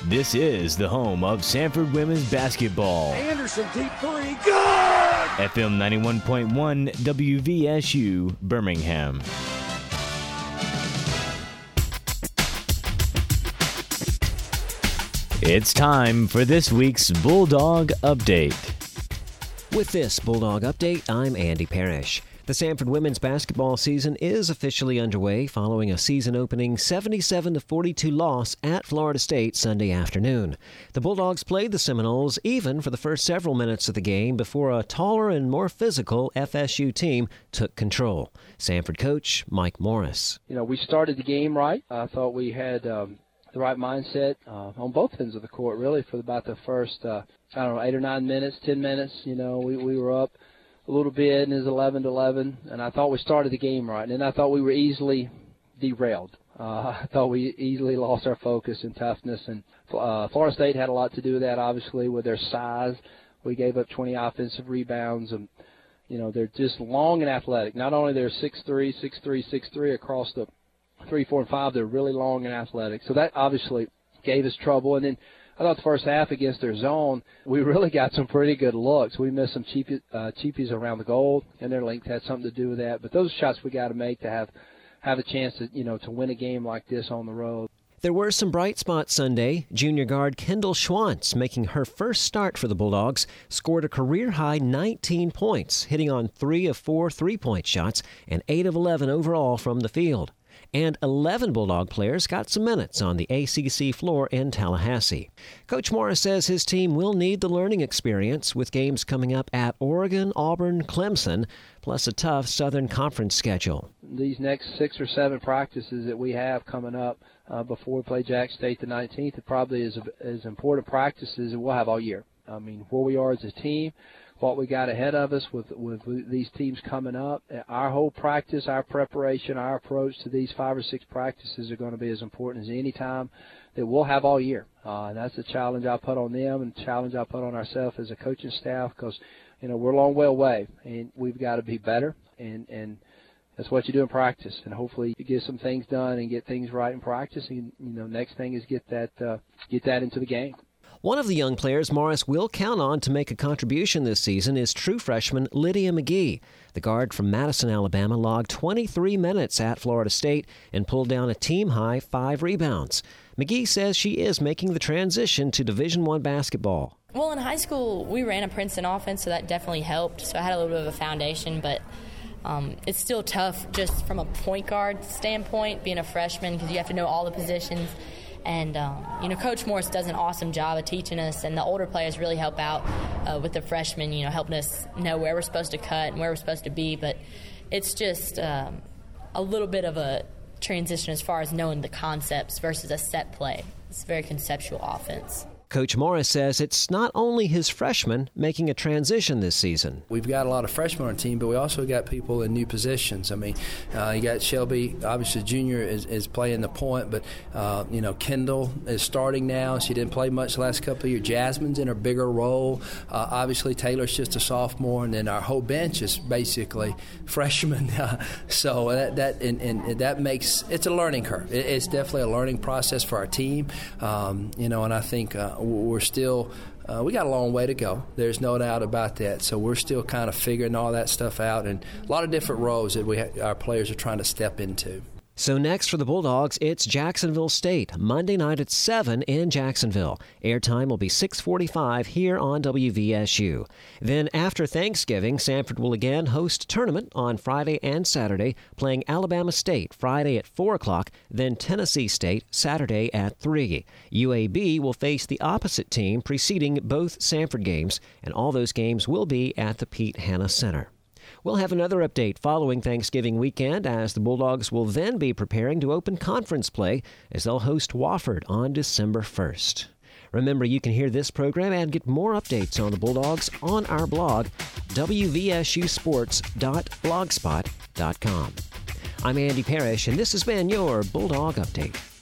This is the home of Sanford women's basketball. Anderson, deep three, good! FM 91.1 WVSU, Birmingham. It's time for this week's Bulldog Update. With this Bulldog Update, I'm Andy Parrish. The Sanford women's basketball season is officially underway following a season-opening 77-42 loss at Florida State Sunday afternoon. The Bulldogs played the Seminoles even for the first several minutes of the game before a taller and more physical FSU team took control. Sanford coach Mike Morris. We started the game right. I thought we had the right mindset on both ends of the court, really, for about the first, 8 or 9 minutes, 10 minutes. We were up a little bit, and it was 11-11, and I thought we started the game right. And then I thought we were easily derailed. I thought we easily lost our focus and toughness, and Florida State had a lot to do with that, obviously, with their size. We gave up 20 offensive rebounds, and, they're just long and athletic. Not only they're 6'3", 6'3", across the 3, 4, and 5, they're really long and athletic. So that obviously gave us trouble. And then I thought the first half against their zone, we really got some pretty good looks. We missed some cheapies around the goal, and their length had something to do with that. But those are shots we got to make to have a chance to to win a game like this on the road. There were some bright spots Sunday. Junior guard Kendall Schwantz, making her first start for the Bulldogs, scored a career-high 19 points, hitting on 3 of 4 three-point shots and 8 of 11 overall from the field. And 11 Bulldog players got some minutes on the ACC floor in Tallahassee. Coach Morris says his team will need the learning experience with games coming up at Oregon, Auburn, Clemson, plus a tough Southern Conference schedule. These next 6 or 7 practices that we have coming up before we play Jack State the 19th are probably as important practices that we'll have all year. I mean, where we are as a team, what we got ahead of us with these teams coming up. Our whole practice, our preparation, our approach to these 5 or 6 practices are going to be as important as any time that we'll have all year. And that's the challenge I put on them and the challenge I put on ourselves as a coaching staff because, we're a long way away, and we've got to be better, and that's what you do in practice. And hopefully you get some things done and get things right in practice, and, next thing is get that into the game. One of the young players Morris will count on to make a contribution this season is true freshman Lydia McGee. The guard from Madison, Alabama, logged 23 minutes at Florida State and pulled down a team-high 5 rebounds. McGee says she is making the transition to Division I basketball. Well, in high school, we ran a Princeton offense, so that definitely helped. So I had a little bit of a foundation, but it's still tough just from a point guard standpoint, being a freshman, because you have to know all the positions. And, Coach Morris does an awesome job of teaching us, and the older players really help out with the freshmen, helping us know where we're supposed to cut and where we're supposed to be. But it's just a little bit of a transition as far as knowing the concepts versus a set play. It's a very conceptual offense. Coach Morris says it's not only his freshmen making a transition this season. We've got a lot of freshmen on our team, but we also got people in new positions. I mean, you got Shelby, obviously junior is playing the point, but, Kendall is starting now. She didn't play much the last couple of years. Jasmine's in a bigger role. Obviously, Taylor's just a sophomore, and then our whole bench is basically freshmen. So that makes – it's a learning curve. It's definitely a learning process for our team, and I think we're still we got a long way to go. There's no doubt about that. So we're still kind of figuring all that stuff out, and a lot of different roles that our players are trying to step into. So next for the Bulldogs, it's Jacksonville State, Monday night at 7 in Jacksonville. Airtime will be 6:45 here on WVSU. Then after Thanksgiving, Sanford will again host a tournament on Friday and Saturday, playing Alabama State Friday at 4 o'clock, then Tennessee State Saturday at 3. UAB will face the opposite team preceding both Sanford games, and all those games will be at the Pete Hanna Center. We'll have another update following Thanksgiving weekend as the Bulldogs will then be preparing to open conference play as they'll host Wofford on December 1st. Remember, you can hear this program and get more updates on the Bulldogs on our blog, wvsusports.blogspot.com. I'm Andy Parrish, and this has been your Bulldog Update.